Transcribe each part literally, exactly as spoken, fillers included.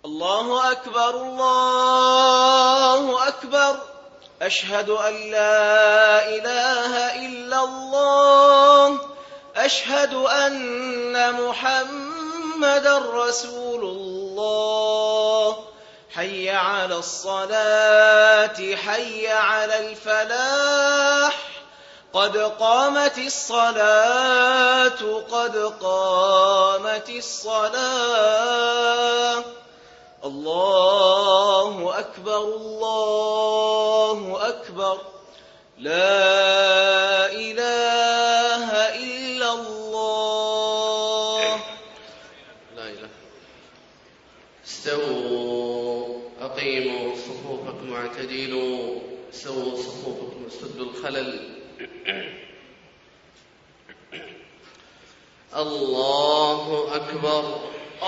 الله أكبر الله أكبر أشهد أن لا إله إلا الله أشهد أن محمدًا رسول الله حي على الصلاة حي على الفلاح قد قامت الصلاة قد قامت الصلاة الله أكبر الله أكبر لا إله إلا الله لا إله. استووا أقيموا صفوفكم واعتدلوا سووا صفوفكم سدوا الخلل. الله أكبر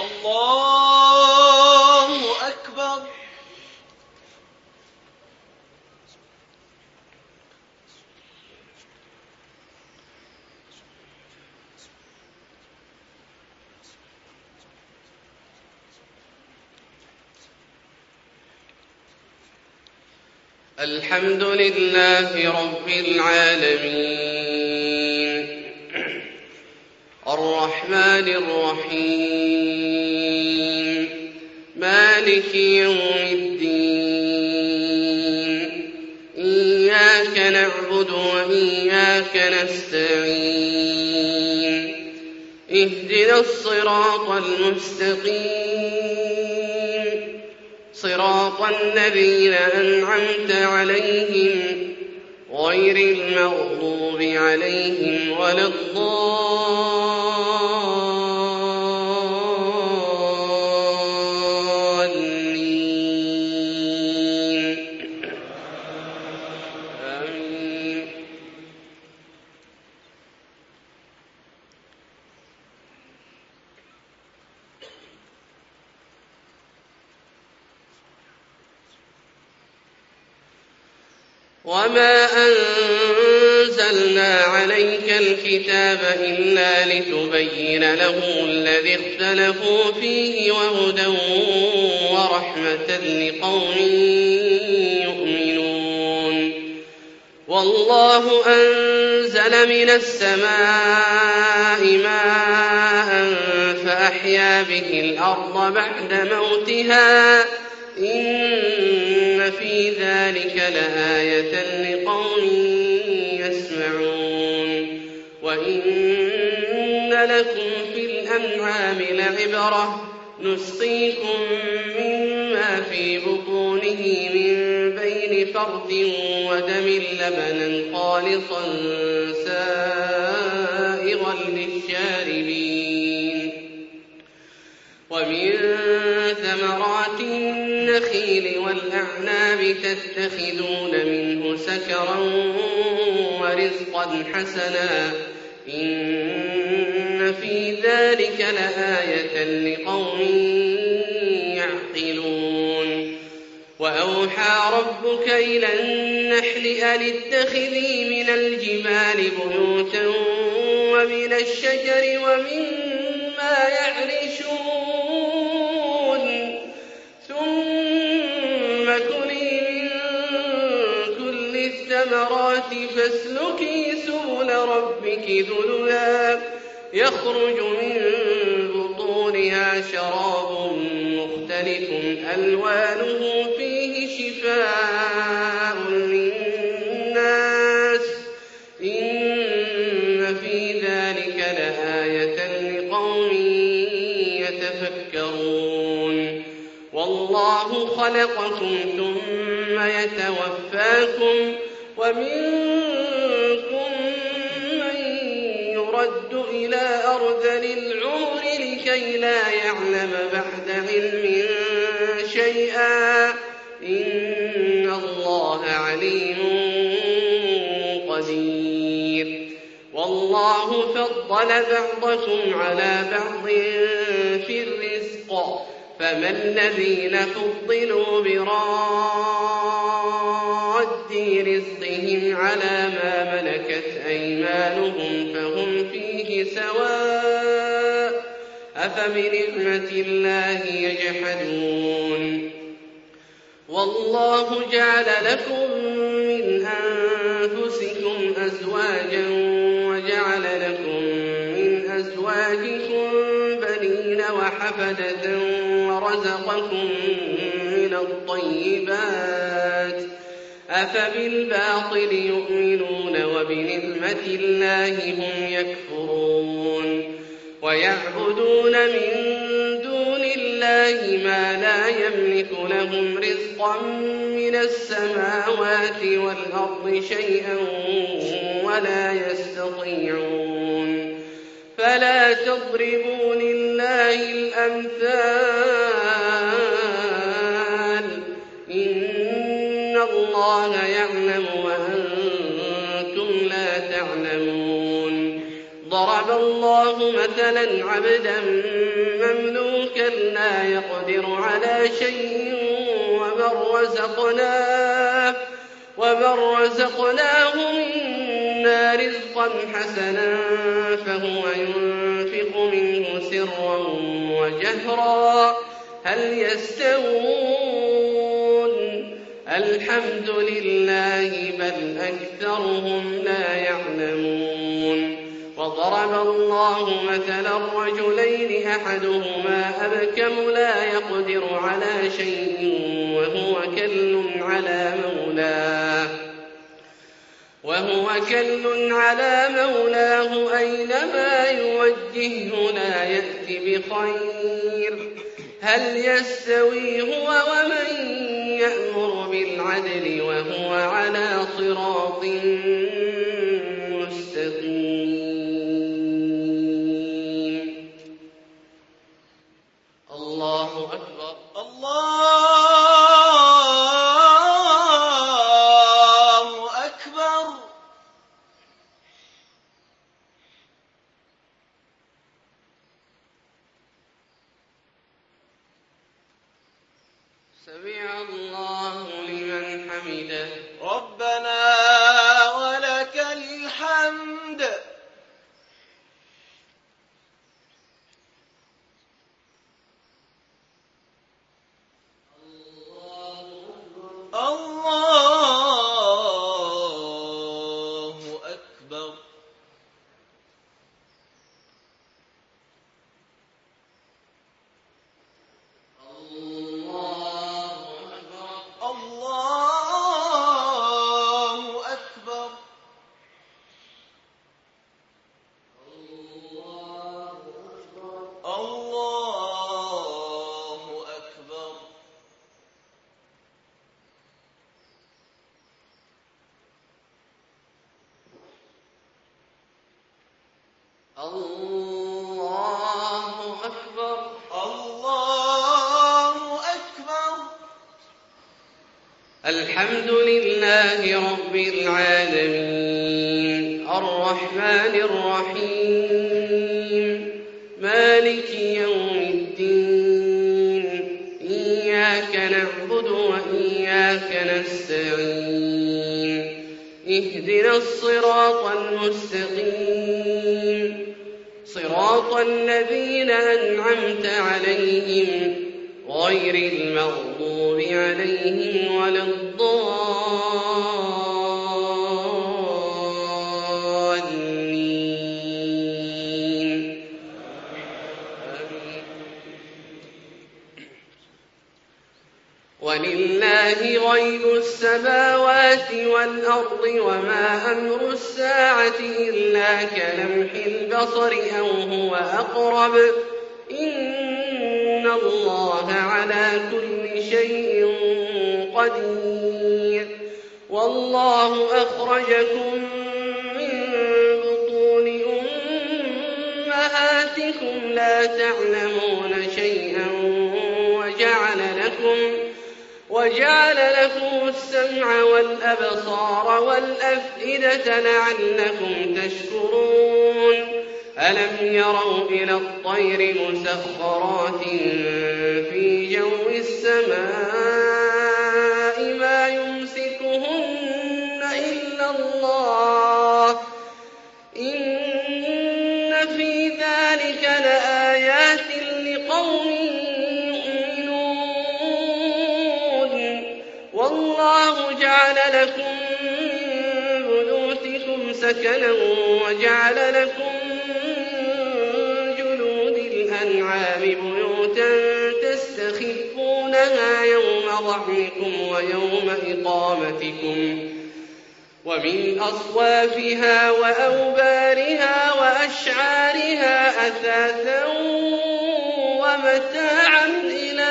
الله أكبر الحمد لله رب العالمين الرحمن الرحيم مالك يوم الدين إياك نعبد وإياك نستعين اهدنا الصراط المستقيم صراط الذين أنعمت عليهم غير المغضوب عليهم ولا الضالين آمين. وما أنزلنا عليك الكتاب إلا لتبين لهم الذي اختلفوا فيه وهدى ورحمة لقوم يؤمنون. والله أنزل من السماء ماء فأحيا به الأرض بعد موتها إن في ذلك لآية لقوم يسمعون. وإن لكم في الأنعام لعبرة نسقيكم مما في بطونه من بين فرث ودم لبنا خالصا سائغا للشاربين. ومن ثمرات النخيل والأعناب تتخذون منه سكرا ورزقا حسنا إن في ذلك لآية لقوم يعقلون. وأوحى ربك إلى النحل أن اتخذي من الجبال بيوتا ومن الشجر ومما يعرشون ثم كلي من كل الثمرات فاسلكي سبل ربك ذللا يخرج من بطونها شراب مختلف ألوانه فيه شفاء للناس إن في ذلك لآية لقوم يتفكرون. والله خلقكم ثم يتوفاكم ومنكم من يرد إلى أرذل العمر لكي لا يعلم بعد علم شيئا إن الله عليم قدير. والله فضل بعضكم على بعض في الرزق فما الذين فضلوا براد رزقهم على ما ملكت أيمانهم فهم فيه سواء أفبنعمة الله يجحدون والله جعل لكم من أنفسكم أزواجا وجعل لكم من أزواجكم بنين وحفدة ورزقكم من الطيبات أفبالباطل يؤمنون وبنعمة الله هم يكفرون ويعبدون من دون الله ما لا يملك لهم رزقا من السماوات والأرض شيئا ولا يستطيعون فلا تضربوا لله الأمثال إن الله يعلم وأنتم لا تعلمون ضرب الله مثلا عبدا مملوكا لا يقدر على شيء ومن رزقناه, ومن رزقناه منا رزقا حسنا فهو ينفق منه سرا وجهرا هل يستوون الحمد لله بل أكثرهم لا يعلمون وضرب الله مثلا رجلين أحدهما أبكم لا يقدر على شيء وهو كل على مولاه وهو كل على مولاه أينما يوجهه لا يأتي بخير هل يستوي هو ومن يأمر بالعدل وهو على صراط مستقيم الله أكبر الله أكبر سمع الله لمن حمده ربنا ولك الحمد الله أكبر الله أكبر الله أكبر الحمد لله رب العالمين الرحمن الرحيم مالك يوم الدين إياك نعبد وإياك نستعين اهدنا الصراط المستقيم صراط الذين أنعمت عليهم غير المغضوب عليهم ولا الضالين ولله غيب السماوات والأرض وما أمر الساعة إلا كلمح البصر أو هو أقرب إن الله على كل شيء قدير والله أخرجكم من بطون أمهاتكم لا تعلمون شيئا وجعل لكم وجعل لكم السمع والأبصار والأفئدة لعلكم تشكرون ألم يروا إلى الطير مسخرات في جو السماء ما يمسكهن إلا الله إن في ذلك لآيات وجعل لكم من بيوتكم سكنا وجعل لكم من جلود الأنعام بيوتا تستخفونها يوم ظعنكم ويوم إقامتكم ومن أصوافها وأوبارها وأشعارها أثاثا ومتاعا إلى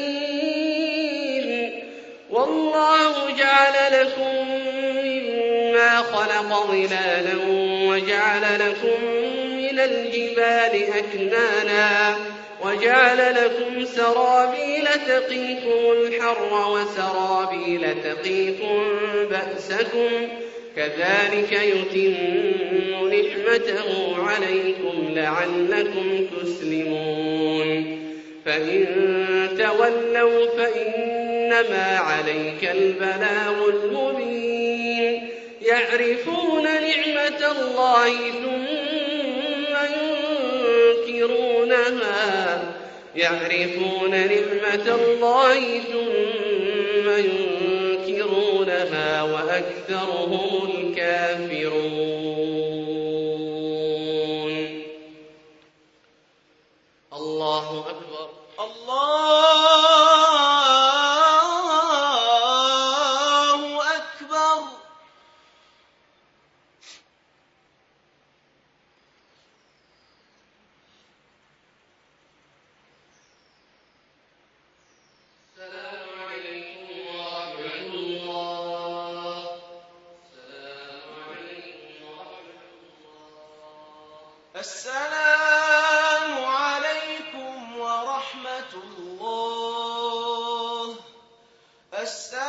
حين والله جعل لكم مما خلق ظلالا وجعل لكم من الجبال أكنانا وجعل لكم سرابيل تقيكم الحر وسرابيل تقيكم بأسكم كذلك يتم نعمته عليكم لعلكم تسلمون فإن تولوا فإنما عليك البلاغ المبين يعرفون نعمة الله ثم ينكرونها يعرفون نعمة الله ثم ينكرونها وأكثرهم الكافرون. الله أكبر. الله أكبر. السلام عليكم ورحمة الله. السلام